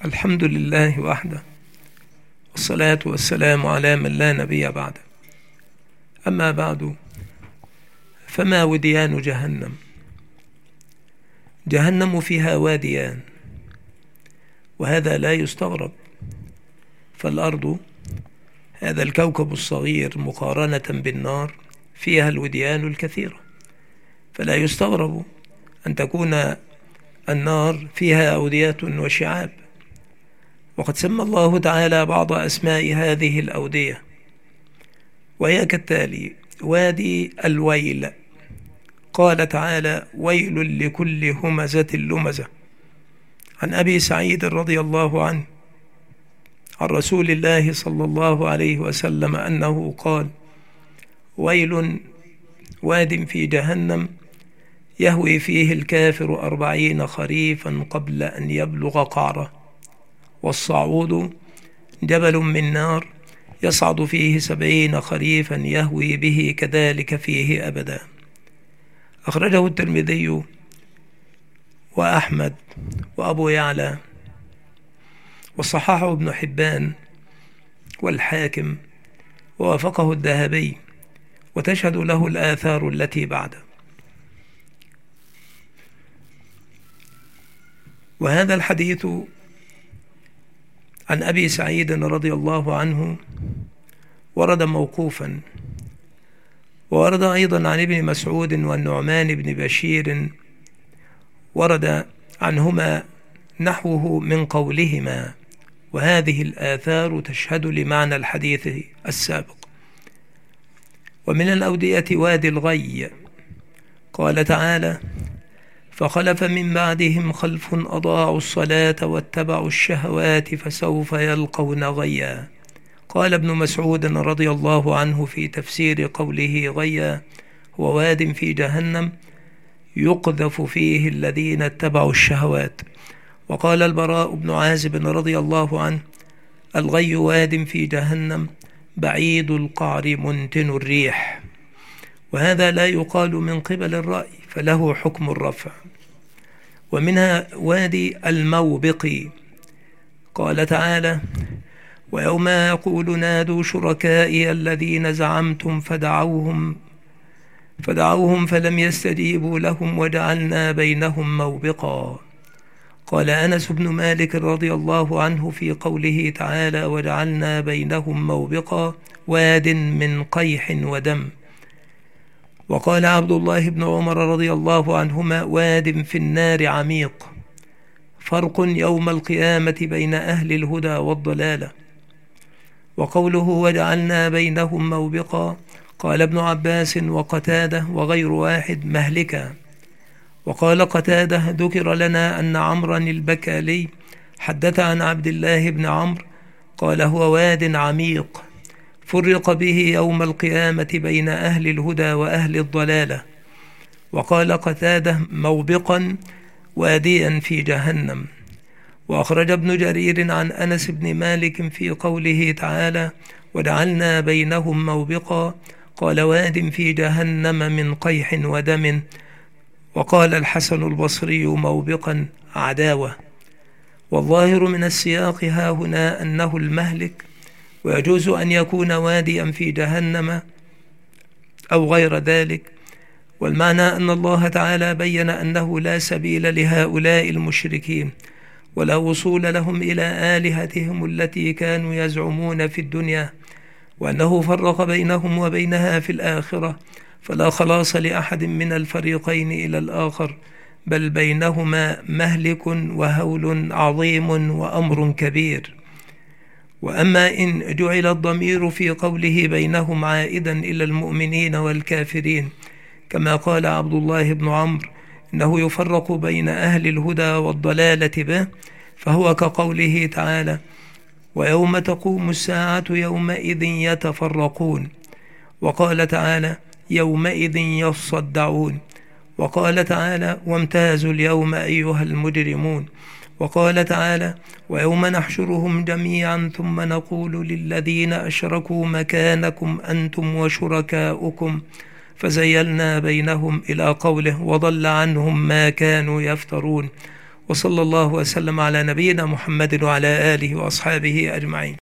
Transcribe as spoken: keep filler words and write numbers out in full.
الحمد لله وحده، والصلاة والسلام على من لا نبي بعده. أما بعد، فما وديان جهنم؟ جهنم فيها واديان، وهذا لا يستغرب، فالأرض هذا الكوكب الصغير مقارنة بالنار فيها الوديان الكثيرة، فلا يستغرب أن تكون النار فيها أودية وشعاب. وقد سمى الله تعالى بعض أسماء هذه الأودية، وهي كالتالي: وادي الويل، قال تعالى: ويل لكل همزة لمزة. عن أبي سعيد رضي الله عنه عن رسول الله صلى الله عليه وسلم أنه قال: ويل واد في جهنم يهوي فيه الكافر أربعين خريفا قبل أن يبلغ قعره، والصعود جبل من نار يصعد فيه سبعين خريفا يهوي به كذلك فيه أبدا. أخرجه الترمذي وأحمد وأبو يعلى، وصححه ابن حبان والحاكم، ووافقه الذهبي، وتشهد له الآثار التي بعده. وهذا الحديث عن أبي سعيد رضي الله عنه ورد موقوفا، وورد أيضا عن ابن مسعود والنعمان بن بشير، ورد عنهما نحوه من قولهما، وهذه الآثار تشهد لمعنى الحديث السابق. ومن الأودية وادي الغي، قال تعالى: فخلف من بعدهم خلف أضاعوا الصلاة واتبعوا الشهوات فسوف يلقون غيا. قال ابن مسعود رضي الله عنه في تفسير قوله غيا: هو واد في جهنم يقذف فيه الذين اتبعوا الشهوات. وقال البراء بن عازب رضي الله عنه: الغي واد في جهنم بعيد القعر منتن الريح. وهذا لا يقال من قبل الرأي، فله حكم الرفع. ومنها وادي الموبق، قال تعالى: ويوم يقول نادوا شركائي الذين زعمتم فدعوهم فدعوهم فلم يستجيبوا لهم وجعلنا بينهم موبقا. قال أنس بن مالك رضي الله عنه في قوله تعالى: وجعلنا بينهم موبقا: واد من قيح ودم. وقال عبد الله بن عمر رضي الله عنهما: واد في النار عميق. فرق يوم القيامة بين أهل الهدى والضلالة. وقوله وجعلنا بينهم موبقا، قال ابن عباس وقتادة وغير واحد: مهلكا. وقال قتادة: ذكر لنا أن عمرا البكالي حدث عن عبد الله بن عمرو قال: هو واد عميق فرق به يوم القيامة بين أهل الهدى وأهل الضلالة. وقال قتادة: موبقا واديا في جهنم. وأخرج ابن جرير عن أنس بن مالك في قوله تعالى: وجعلنا بينهم موبقا، قال: واد في جهنم من قيح ودم. وقال الحسن البصري: موبقا عداوة. والظاهر من السياق ها هنا أنه المهلك، ويجوز أن يكون واديا في جهنم أو غير ذلك. والمعنى أن الله تعالى بين أنه لا سبيل لهؤلاء المشركين ولا وصول لهم إلى آلهتهم التي كانوا يزعمون في الدنيا، وأنه فرق بينهم وبينها في الآخرة، فلا خلاص لأحد من الفريقين إلى الآخر، بل بينهما مهلك وهول عظيم وأمر كبير. وأما إن جعل الضمير في قوله بينهم عائدا إلى المؤمنين والكافرين، كما قال عبد الله بن عمرو إنه يفرق بين أهل الهدى والضلالة به، فهو كقوله تعالى: ويوم تقوم الساعة يومئذ يتفرقون. وقال تعالى: يومئذ يصدعون. وقال تعالى: وامتازوا اليوم أيها المجرمون. وقال تعالى: ويوم نحشرهم جميعا ثم نقول للذين أشركوا مكانكم أنتم وشركاؤكم فزيلنا بينهم، إلى قوله: وضل عنهم ما كانوا يفترون. وصلى الله وسلم على نبينا محمد وعلى آله وأصحابه أجمعين.